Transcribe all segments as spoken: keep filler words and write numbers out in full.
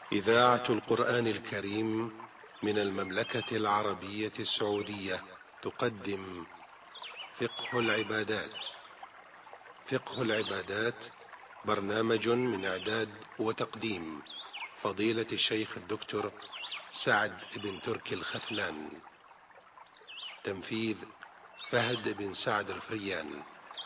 إذاعة القرآن الكريم من المملكة العربية السعودية تقدم فقه العبادات. فقه العبادات برنامج من إعداد وتقديم فضيلة الشيخ الدكتور سعد بن تركي الخثلان. تنفيذ فهد بن سعد الفريان.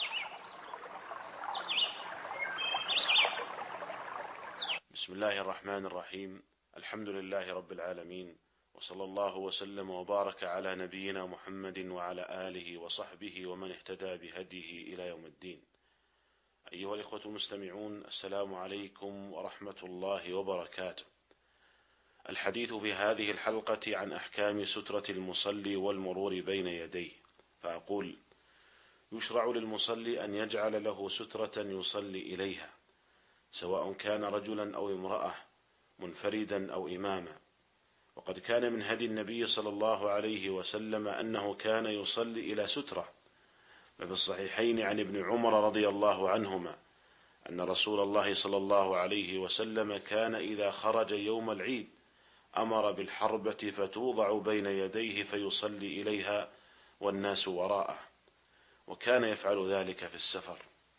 بسم الله الرحمن الرحيم. الحمد لله رب العالمين، وصلى الله وسلم وبارك على نبينا محمد وعلى آله وصحبه ومن اهتدى بهديه إلى يوم الدين. أيها الإخوة المستمعون، السلام عليكم ورحمة الله وبركاته. الحديث في هذه الحلقة عن أحكام سترة المصلي والمرور بين يديه، فأقول: يشرع للمصلي أن يجعل له سترة يصلي إليها، سواء كان رجلا أو امرأة، منفردا أو إماما. وقد كان من هدي النبي صلى الله عليه وسلم أنه كان يصلي إلى سترة، ففي الصحيحين عن ابن عمر رضي الله عنهما أن رسول الله صلى الله عليه وسلم كان إذا خرج يوم العيد أمر بالحربة فتوضع بين يديه فيصلي إليها والناس وراءه، وكان يفعل ذلك في السفر.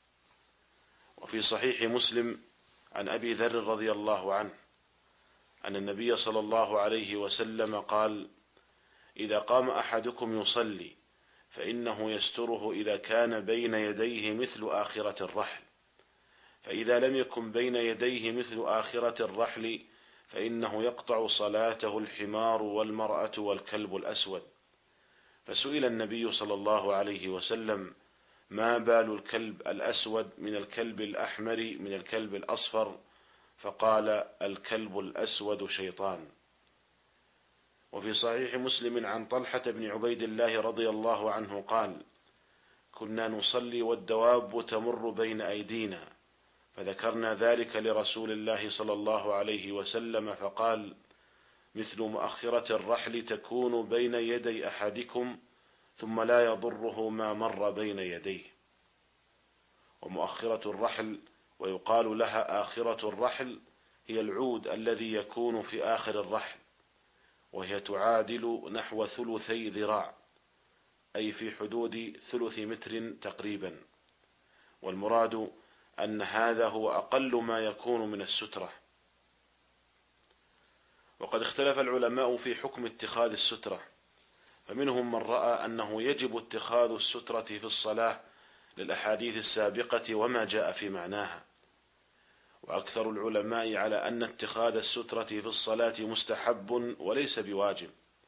وفي صحيح مسلم عن أبي ذر رضي الله عنه أن النبي صلى الله عليه وسلم قال: إذا قام أحدكم يصلي فإنه يستره إذا كان بين يديه مثل آخرة الرحل، فإذا لم يكن بين يديه مثل آخرة الرحل فإنه يقطع صلاته الحمار والمرأة والكلب الأسود. فسئل النبي صلى الله عليه وسلم: ما بال الكلب الأسود من الكلب الأحمر من الكلب الأصفر؟ فقال: الكلب الأسود شيطان. وفي صحيح مسلم عن طلحة بن عبيد الله رضي الله عنه قال: كنا نصلي والدواب تمر بين أيدينا، فذكرنا ذلك لرسول الله صلى الله عليه وسلم فقال: مثل مؤخرة الرحل تكون بين يدي أحدكم ثم لا يضره ما مر بين يديه. ومؤخرة الرحل ويقال لها آخرة الرحل هي العود الذي يكون في آخر الرحل، وهي تعادل نحو ثلثي ذراع، أي في حدود ثلث متر تقريبا. والمراد أن هذا هو أقل ما يكون من السترة. وقد اختلف العلماء في حكم اتخاذ السترة، فمنهم من رأى أنه يجب اتخاذ السترة في الصلاة للأحاديث السابقة وما جاء في معناها، وأكثر العلماء على أن اتخاذ السترة في الصلاة مستحب وليس بواجب.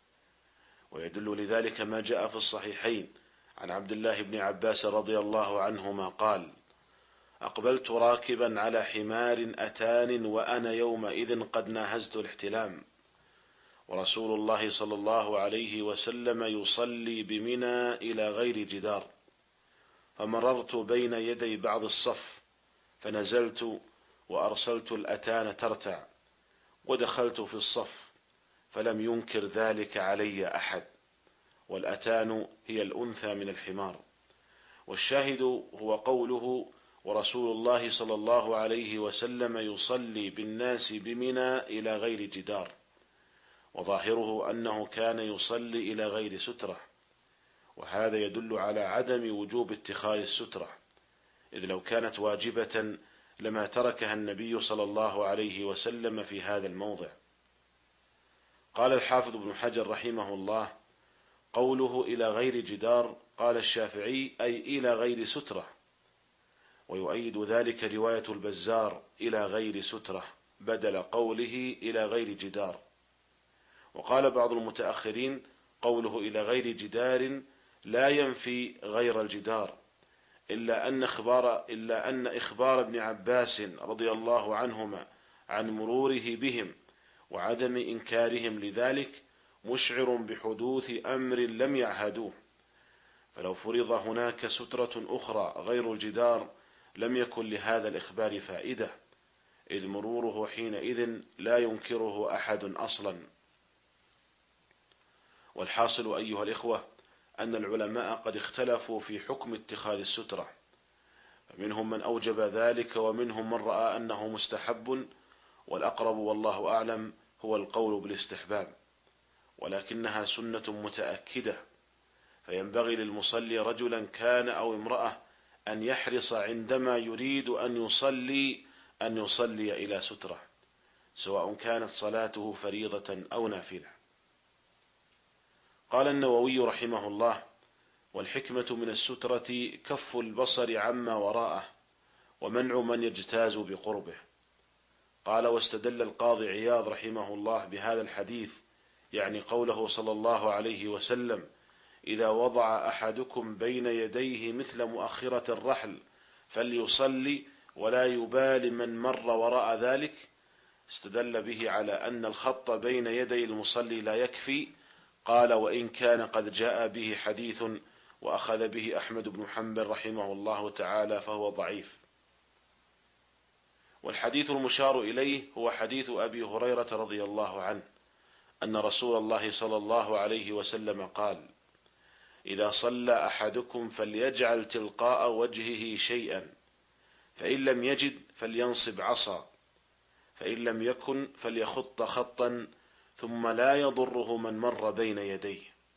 ويدل لذلك ما جاء في الصحيحين عن عبد الله بن عباس رضي الله عنهما قال: أقبلت راكبا على حمار أتان وأنا يومئذ قد ناهزت الاحتلام، ورسول الله صلى الله عليه وسلم يصلي بمنى إلى غير جدار، فمررت بين يدي بعض الصف فنزلت وأرسلت الأتان ترتع، ودخلت في الصف فلم ينكر ذلك علي أحد، والأتان هي الأنثى من الحمار. والشاهد هو قوله: ورسول الله صلى الله عليه وسلم يصلي بالناس بمنى إلى غير جدار، وظاهره أنه كان يصلي إلى غير سترة، وهذا يدل على عدم وجوب اتخاذ السترة، إذ لو كانت واجبة لما تركها النبي صلى الله عليه وسلم في هذا الموضع. قال الحافظ ابن حجر رحمه الله: قوله إلى غير جدار، قال الشافعي: أي إلى غير سترة. ويؤيد ذلك رواية البزار: إلى غير سترة، بدل قوله إلى غير جدار. وقال بعض المتأخرين: قوله إلى غير جدار لا ينفي غير الجدار، إلا أن إخبار, إلا أن إخبار ابن عباس رضي الله عنهما عن مروره بهم وعدم إنكارهم لذلك مشعر بحدوث أمر لم يعهدوه، فلو فرض هناك سترة أخرى غير الجدار لم يكن لهذا الإخبار فائدة، إذ مروره حينئذ لا ينكره أحد أصلا. والحاصل أيها الإخوة أن العلماء قد اختلفوا في حكم اتخاذ السترة، فمنهم من أوجب ذلك ومنهم من رأى أنه مستحب والأقرب والله أعلم هو القول بالاستحباب، ولكنها سنة متأكدة، فينبغي للمصلي رجلا كان أو امرأة أن يحرص عندما يريد أن يصلي أن يصلي إلى سترة، سواء كانت صلاته فريضة أو نافلة. قال النووي رحمه الله: والحكمة من السترة كف البصر عما وراءه ومنع من يجتاز بقربه. قال: واستدل القاضي عياض رحمه الله بهذا الحديث، يعني قوله صلى الله عليه وسلم: إذا وضع أحدكم بين يديه مثل مؤخرة الرحل فليصلي ولا يبال من مر وراء ذلك. استدل به على أن الخط بين يدي المصلي لا يكفي. قال: وإن كان قد جاء به حديث وأخذ به أحمد بن حنبل رحمه الله تعالى فهو ضعيف. والحديث المشار إليه هو حديث أبي هريرة رضي الله عنه أن رسول الله صلى الله عليه وسلم قال: إذا صلى أحدكم فليجعل تلقاء وجهه شيئا، فإن لم يجد فلينصب عصا، فإن لم يكن فليخط خطا ثم لا يضره من مر بين يديه.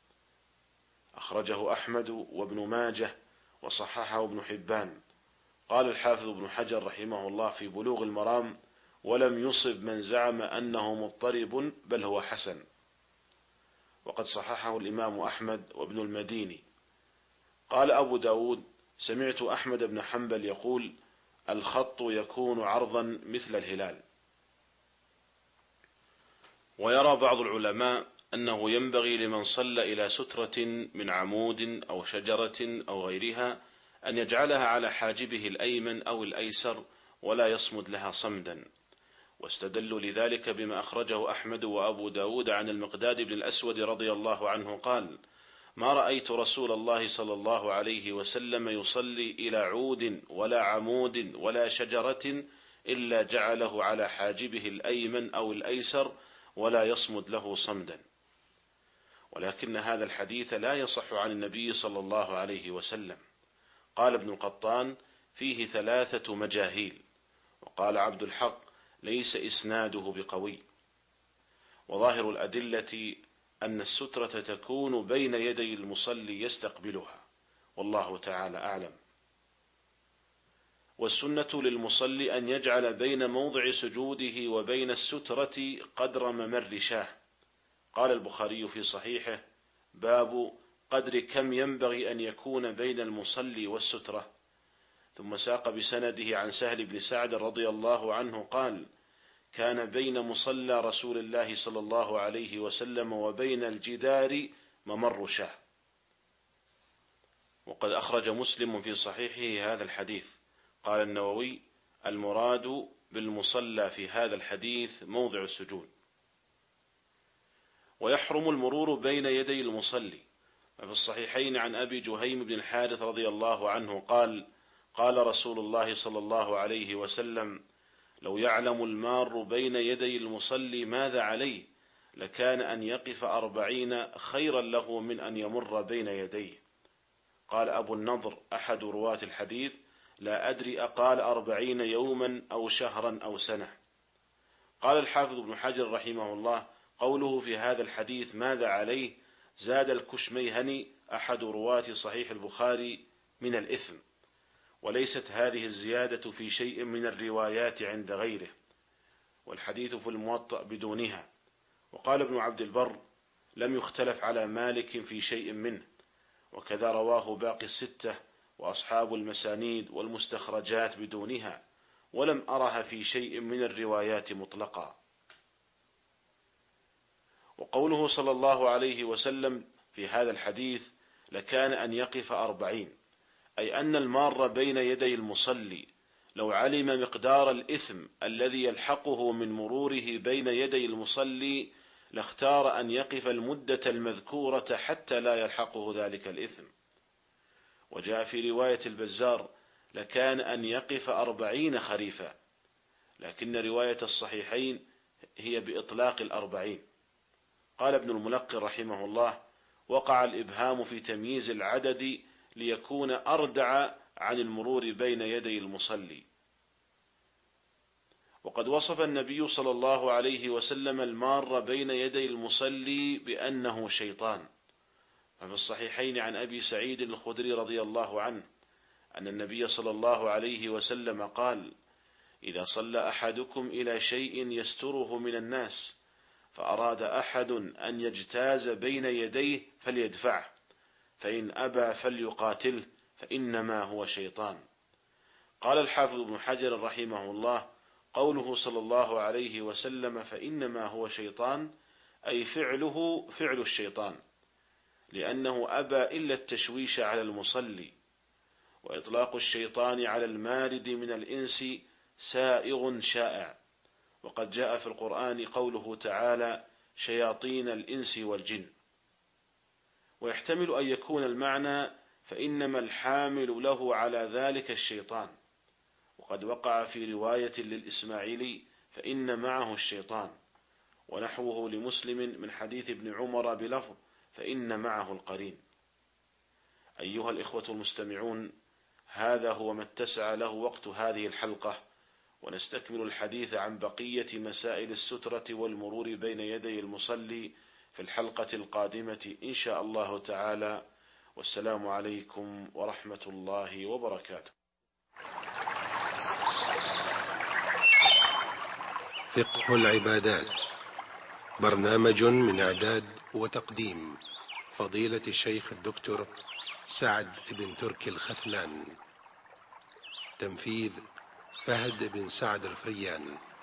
أخرجه أحمد وابن ماجه وصححه ابن حبان. قال الحافظ ابن حجر رحمه الله في بلوغ المرام: ولم يصب من زعم أنه مضطرب، بل هو حسن. وقد صححه الإمام أحمد وابن المديني. قال أبو داود: سمعت أحمد بن حنبل يقول: الخط يكون عرضا مثل الهلال. ويرى بعض العلماء أنه ينبغي لمن صلى إلى سترة من عمود أو شجرة أو غيرها أن يجعلها على حاجبه الأيمن أو الأيسر ولا يصمد لها صمدا. واستدلوا لذلك بما أخرجه أحمد وأبو داود عن المقداد بن الأسود رضي الله عنه قال: ما رأيت رسول الله صلى الله عليه وسلم يصلي إلى عود ولا عمود ولا شجرة إلا جعله على حاجبه الأيمن أو الأيسر ولا يصمد له صمدا. ولكن هذا الحديث لا يصح عن النبي صلى الله عليه وسلم. قال ابن القطان: فيه ثلاثة مجاهيل. وقال عبد الحق: ليس إسناده بقوي. وظاهر الأدلة أن السترة تكون بين يدي المصلي يستقبلها، والله تعالى أعلم. والسنة للمصلي أن يجعل بين موضع سجوده وبين السترة قدر ممر شاه. قال البخاري في صحيحه: باب قدر كم ينبغي أن يكون بين المصلي والسترة. ثم ساق بسنده عن سهل بن سعد رضي الله عنه قال: كان بين مصلى رسول الله صلى الله عليه وسلم وبين الجدار ممر شاه. وقد أخرج مسلم في صحيحه هذا الحديث. قال النووي: المراد بالمصلى في هذا الحديث موضع السجود. ويحرم المرور بين يدي المصلي. ففي الصحيحين عن أبي جهيم بن الحارث رضي الله عنه قال: قال رسول الله صلى الله عليه وسلم: لو يعلم المار بين يدي المصلي ماذا عليه لكان أن يقف أربعين خيرا له من أن يمر بين يديه. قال أبو النضر أحد رواة الحديث: لا أدري أقال أربعين يوما أو شهرا أو سنة. قال الحافظ ابن حجر رحمه الله: قوله في هذا الحديث ماذا عليه زاد الكشميهني أحد رواة صحيح البخاري من الإثم، وليست هذه الزيادة في شيء من الروايات عند غيره، والحديث في الموطأ بدونها. وقال ابن عبد البر: لم يختلف على مالك في شيء منه، وكذا رواه باقي الستة وأصحاب المسانيد والمستخرجات بدونها، ولم أرها في شيء من الروايات مطلقا. وقوله صلى الله عليه وسلم في هذا الحديث لكان أن يقف أربعين، أي أن المار بين يدي المصلي لو علم مقدار الإثم الذي يلحقه من مروره بين يدي المصلي لاختار أن يقف المدة المذكورة حتى لا يلحقه ذلك الإثم. وجاء في رواية البزار لكان أن يقف أربعين خريفا، لكن رواية الصحيحين هي بإطلاق الأربعين. قال ابن الملقن رحمه الله: وقع الإبهام في تمييز العدد ليكون أردع عن المرور بين يدي المصلي. وقد وصف النبي صلى الله عليه وسلم المار بين يدي المصلي بأنه شيطان. ففي الصحيحين عن أبي سعيد الخدري رضي الله عنه أن النبي صلى الله عليه وسلم قال: إذا صلى أحدكم إلى شيء يستره من الناس فأراد أحد أن يجتاز بين يديه فليدفعه، فإن أبى فليقاتله، فإنما هو شيطان. قال الحافظ ابن حجر رحمه الله: قوله صلى الله عليه وسلم فإنما هو شيطان أي فعله فعل الشيطان، لأنه أبى إلا التشويش على المصلي. وإطلاق الشيطان على المارد من الإنس سائغ شائع، وقد جاء في القرآن قوله تعالى: شياطين الإنس والجن. ويحتمل أن يكون المعنى فإنما الحامل له على ذلك الشيطان، وقد وقع في رواية للإسماعيلي فإن معه الشيطان، ونحوه لمسلم من حديث ابن عمر بلفظ فإن معه القرين. أيها الإخوة المستمعون، هذا هو ما اتسع له وقت هذه الحلقة، ونستكمل الحديث عن بقية مسائل السترة والمرور بين يدي المصلي في الحلقة القادمة إن شاء الله تعالى. والسلام عليكم ورحمة الله وبركاته. فقه العبادات، برنامج من إعداد وتقديم فضيلة الشيخ الدكتور سعد بن تركي الخثلان، تنفيذ فهد بن سعد الفريان.